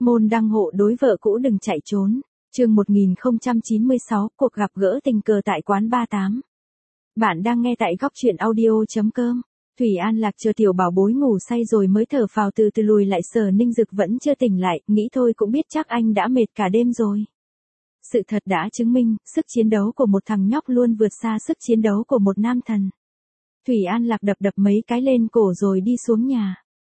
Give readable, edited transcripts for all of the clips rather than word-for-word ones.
Môn đăng hộ đối vợ cũ đừng chạy trốn. Chương 1096, cuộc gặp gỡ tình cờ tại quán 38. Bạn đang nghe tại góc truyện audio.com. Thủy An Lạc chờ tiểu bảo bối ngủ say rồi mới thở phào từ từ lùi lại, Sở Ninh Dực vẫn chưa tỉnh lại, nghĩ thôi cũng biết chắc anh đã mệt cả đêm rồi. Sự thật đã chứng minh, sức chiến đấu của một thằng nhóc luôn vượt xa sức chiến đấu của một nam thần. Thủy An Lạc đập mấy cái lên cổ rồi đi xuống nhà.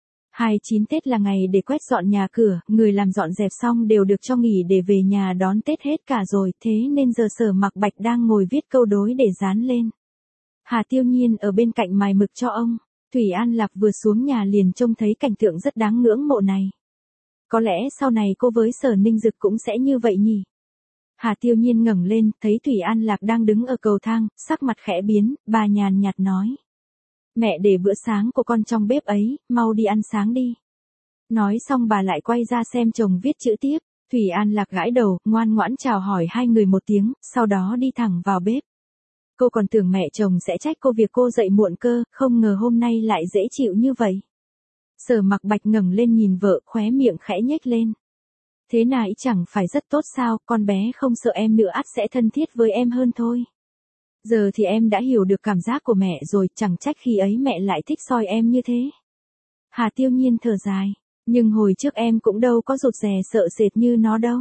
29 Tết là ngày để quét dọn nhà cửa, người làm dọn dẹp xong đều được cho nghỉ để về nhà đón Tết hết cả rồi, thế nên giờ Sở Mặc Bạch đang ngồi viết câu đối để dán lên. Hà Tiêu Nhiên ở bên cạnh mài mực cho ông. Thủy An Lạc vừa xuống nhà liền trông thấy cảnh tượng rất đáng ngưỡng mộ này. Có lẽ sau này cô với Sở Ninh Dực cũng sẽ như vậy nhỉ? Hà Tiêu Nhiên ngẩng lên, thấy Thủy An Lạc đang đứng ở cầu thang, sắc mặt khẽ biến, bà nhàn nhạt nói. Mẹ để bữa sáng của con trong bếp ấy, mau đi ăn sáng đi. Nói xong bà lại quay ra xem chồng viết chữ tiếp. Thủy An Lạc gãi đầu, ngoan ngoãn chào hỏi hai người một tiếng, sau đó đi thẳng vào bếp. Cô còn tưởng mẹ chồng sẽ trách cô việc cô dậy muộn cơ, không ngờ hôm nay lại dễ chịu như vậy. Sở Mặc Bạch ngẩng lên nhìn vợ, khóe miệng khẽ nhếch lên. Thế này chẳng phải rất tốt sao, con bé không sợ em nữa ắt sẽ thân thiết với em hơn thôi. Giờ thì em đã hiểu được cảm giác của mẹ rồi, chẳng trách khi ấy mẹ lại thích soi em như thế. Hà Tiêu Nhiên thở dài, nhưng hồi trước em cũng đâu có rụt rè sợ sệt như nó đâu.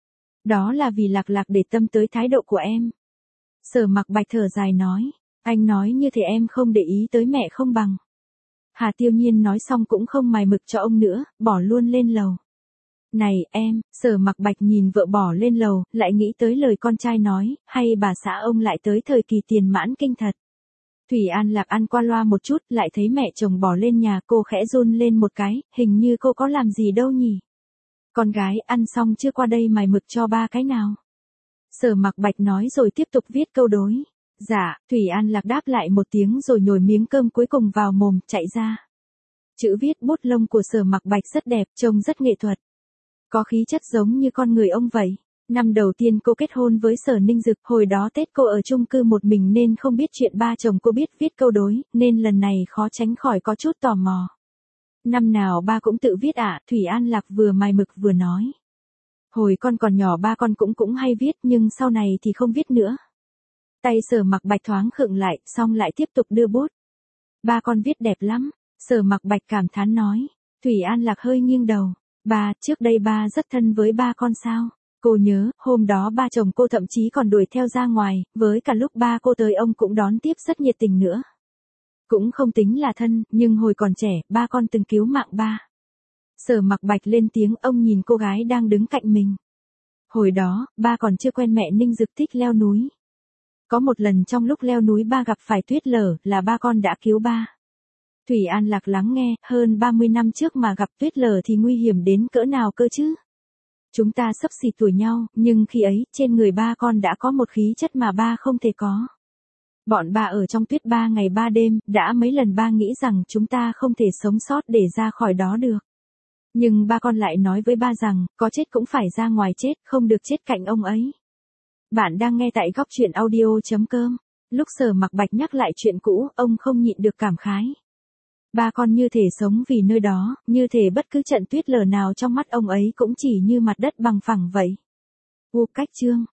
Đó là vì Lạc để tâm tới thái độ của em. Sở Mặc Bạch thở dài nói, anh nói như thế em không để ý tới mẹ không bằng. Hà Tiêu Nhiên nói xong cũng không mài mực cho ông nữa, bỏ luôn lên lầu. Này em, Sở Mặc Bạch nhìn vợ bỏ lên lầu, lại nghĩ tới lời con trai nói, hay bà xã ông lại tới thời kỳ tiền mãn kinh thật. Thủy An Lạc ăn qua loa một chút, lại thấy mẹ chồng bỏ lên nhà, cô khẽ run lên một cái, hình như cô có làm gì đâu nhỉ. Con gái ăn xong chưa, qua đây mài mực cho ba cái nào. Sở Mặc Bạch nói rồi tiếp tục viết câu đối. Dạ, Thủy An Lạc đáp lại một tiếng rồi nhồi miếng cơm cuối cùng vào mồm, chạy ra. Chữ viết bút lông của Sở Mặc Bạch rất đẹp, trông rất nghệ thuật. Có khí chất giống như con người ông vậy. Năm đầu tiên cô kết hôn với Sở Ninh Dực, hồi đó Tết cô ở chung cư một mình nên không biết chuyện ba chồng cô biết viết câu đối, nên lần này khó tránh khỏi có chút tò mò. Năm nào ba cũng tự viết ạ, Thủy An Lạc vừa mài mực vừa nói. Hồi con còn nhỏ ba con cũng hay viết nhưng sau này thì không viết nữa. Tay Sở Mặc Bạch thoáng khựng lại, xong lại tiếp tục đưa bút. Ba con viết đẹp lắm, Sở Mặc Bạch cảm thán nói. Thủy An Lạc hơi nghiêng đầu. Ba, trước đây ba rất thân với ba con sao? Cô nhớ, hôm đó ba chồng cô thậm chí còn đuổi theo ra ngoài, với cả lúc ba cô tới ông cũng đón tiếp rất nhiệt tình nữa. Cũng không tính là thân, nhưng hồi còn trẻ, ba con từng cứu mạng ba. Sở Mặc Bạch lên tiếng, ông nhìn cô gái đang đứng cạnh mình. Hồi đó, ba còn chưa quen mẹ Ninh Dực thích leo núi. Có một lần trong lúc leo núi ba gặp phải tuyết lở, là ba con đã cứu ba. Thủy An Lạc lắng nghe, hơn 30 năm trước mà gặp tuyết lở thì nguy hiểm đến cỡ nào cơ chứ? Chúng ta xấp xỉ tuổi nhau, nhưng khi ấy, trên người ba con đã có một khí chất mà ba không thể có. Bọn ba ở trong tuyết 3 ngày 3 đêm, đã mấy lần ba nghĩ rằng chúng ta không thể sống sót để ra khỏi đó được. Nhưng ba con lại nói với ba rằng, có chết cũng phải ra ngoài chết, không được chết cạnh ông ấy. Bạn đang nghe tại góc truyện audio.com. Lúc Sở Mặc Bạch nhắc lại chuyện cũ, ông không nhịn được cảm khái. Ba con như thể sống vì nơi đó, như thể bất cứ trận tuyết lở nào trong mắt ông ấy cũng chỉ như mặt đất bằng phẳng vậy. Cách chương